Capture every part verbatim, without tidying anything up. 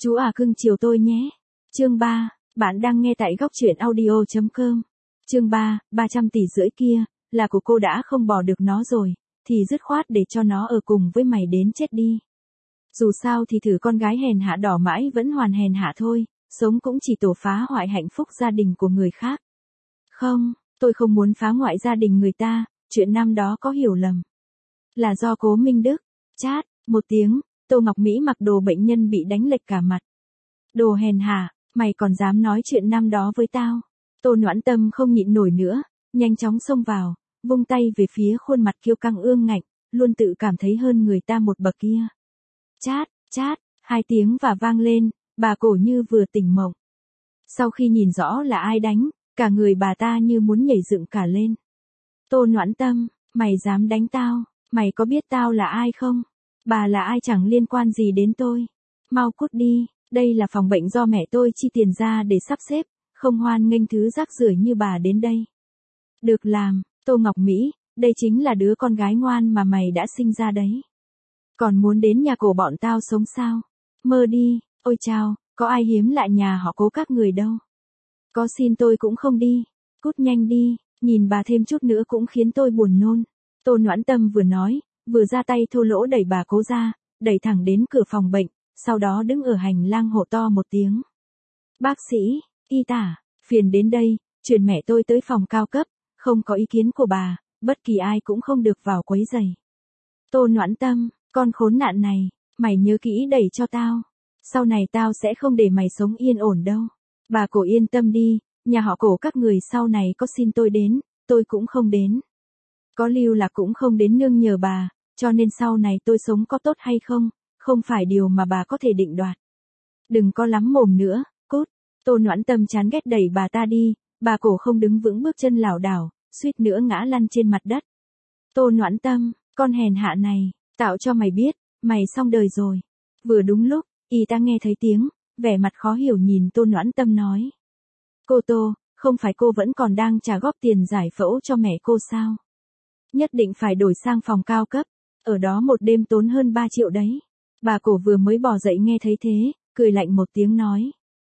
Chú à cưng chiều tôi nhé. Chương ba, bạn đang nghe tại góc truyện audio chấm com. Chương ba, ba trăm tỷ rưỡi kia, là của cô đã không bỏ được nó rồi, thì dứt khoát để cho nó ở cùng với mày đến chết đi. Dù sao thì thử con gái hèn hạ đỏ mãi vẫn hoàn hèn hạ thôi, sống cũng chỉ tổ phá hoại hạnh phúc gia đình của người khác. Không, tôi không muốn phá hoại gia đình người ta, chuyện năm đó có hiểu lầm. Là do Cố Minh Đức. Chát, một tiếng, Tô Ngọc Mỹ mặc đồ bệnh nhân bị đánh lệch cả mặt. Đồ hèn hạ, mày còn dám nói chuyện năm đó với tao. Tô Noãn Tâm không nhịn nổi nữa, nhanh chóng xông vào, vung tay về phía khuôn mặt kiêu căng ương ngạnh, luôn tự cảm thấy hơn người ta một bậc kia. Chát, chát, hai tiếng và vang lên, bà cổ như vừa tỉnh mộng. Sau khi nhìn rõ là ai đánh, cả người bà ta như muốn nhảy dựng cả lên. Tô Noãn Tâm, mày dám đánh tao, mày có biết tao là ai không? Bà là ai chẳng liên quan gì đến tôi. Mau cút đi, đây là phòng bệnh do mẹ tôi chi tiền ra để sắp xếp, không hoan nghênh thứ rác rưởi như bà đến đây. Được làm, Tô Ngọc Mỹ, đây chính là đứa con gái ngoan mà mày đã sinh ra đấy. Còn muốn đến nhà cổ bọn tao sống sao? Mơ đi, ôi chao, có ai hiếm lại nhà họ Cố các người đâu. Có xin tôi cũng không đi, cút nhanh đi, nhìn bà thêm chút nữa cũng khiến tôi buồn nôn. Tô Noãn Tâm vừa nói, vừa ra tay thô lỗ đẩy bà Cố ra, đẩy thẳng đến cửa phòng bệnh, sau đó đứng ở hành lang hô to một tiếng. Bác sĩ, y tá, phiền đến đây, chuyển mẹ tôi tới phòng cao cấp, không có ý kiến của bà, bất kỳ ai cũng không được vào quấy rầy. Tô Noãn Tâm, con khốn nạn này, mày nhớ kỹ đẩy cho tao. Sau này tao sẽ không để mày sống yên ổn đâu. Bà Cổ yên tâm đi, nhà họ Cổ các người sau này có xin tôi đến, tôi cũng không đến. Có lưu là cũng không đến nương nhờ bà, cho nên sau này tôi sống có tốt hay không, không phải điều mà bà có thể định đoạt. Đừng có lắm mồm nữa, cút. Tô Noãn Tâm chán ghét đẩy bà ta đi, bà Cổ không đứng vững bước chân lảo đảo, suýt nữa ngã lăn trên mặt đất. Tô Noãn Tâm, con hèn hạ này, tạo cho mày biết, mày xong đời rồi. Vừa đúng lúc, y tá nghe thấy tiếng, vẻ mặt khó hiểu nhìn Tô Noãn Tâm nói. Cô Tô, không phải cô vẫn còn đang trả góp tiền giải phẫu cho mẹ cô sao? Nhất định phải đổi sang phòng cao cấp, ở đó một đêm tốn hơn ba triệu đấy. Bà Cổ vừa mới bò dậy nghe thấy thế, cười lạnh một tiếng nói.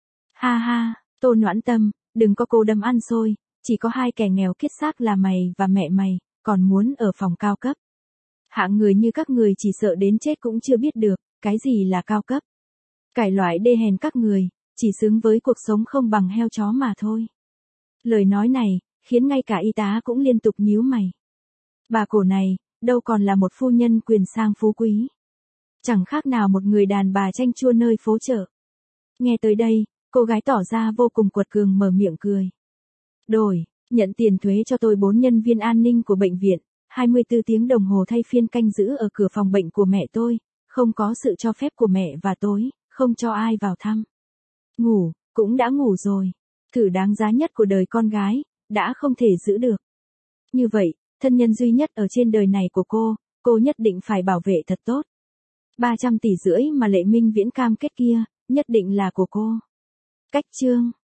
Ha ha, Tô Noãn Tâm, đừng có cố đâm ăn xôi, chỉ có hai kẻ nghèo kiết xác là mày và mẹ mày, còn muốn ở phòng cao cấp. Hạng người như các người chỉ sợ đến chết cũng chưa biết được, cái gì là cao cấp. Cải loại đê hèn các người, chỉ xứng với cuộc sống không bằng heo chó mà thôi. Lời nói này, khiến ngay cả y tá cũng liên tục nhíu mày. Bà Cổ này, đâu còn là một phu nhân quyền sang phú quý. Chẳng khác nào một người đàn bà chanh chua nơi phố chợ. Nghe tới đây, cô gái tỏ ra vô cùng quật cường mở miệng cười. Đổi, nhận tiền thuế cho tôi bốn nhân viên an ninh của bệnh viện, hai mươi tư tiếng đồng hồ thay phiên canh giữ ở cửa phòng bệnh của mẹ tôi, không có sự cho phép của mẹ và tối, không cho ai vào thăm. Ngủ, cũng đã ngủ rồi. Thử đáng giá nhất của đời con gái, đã không thể giữ được. Như vậy, thân nhân duy nhất ở trên đời này của cô, cô nhất định phải bảo vệ thật tốt. ba trăm tỷ rưỡi mà Lệ Minh Viễn cam kết kia, nhất định là của cô. Cách chương.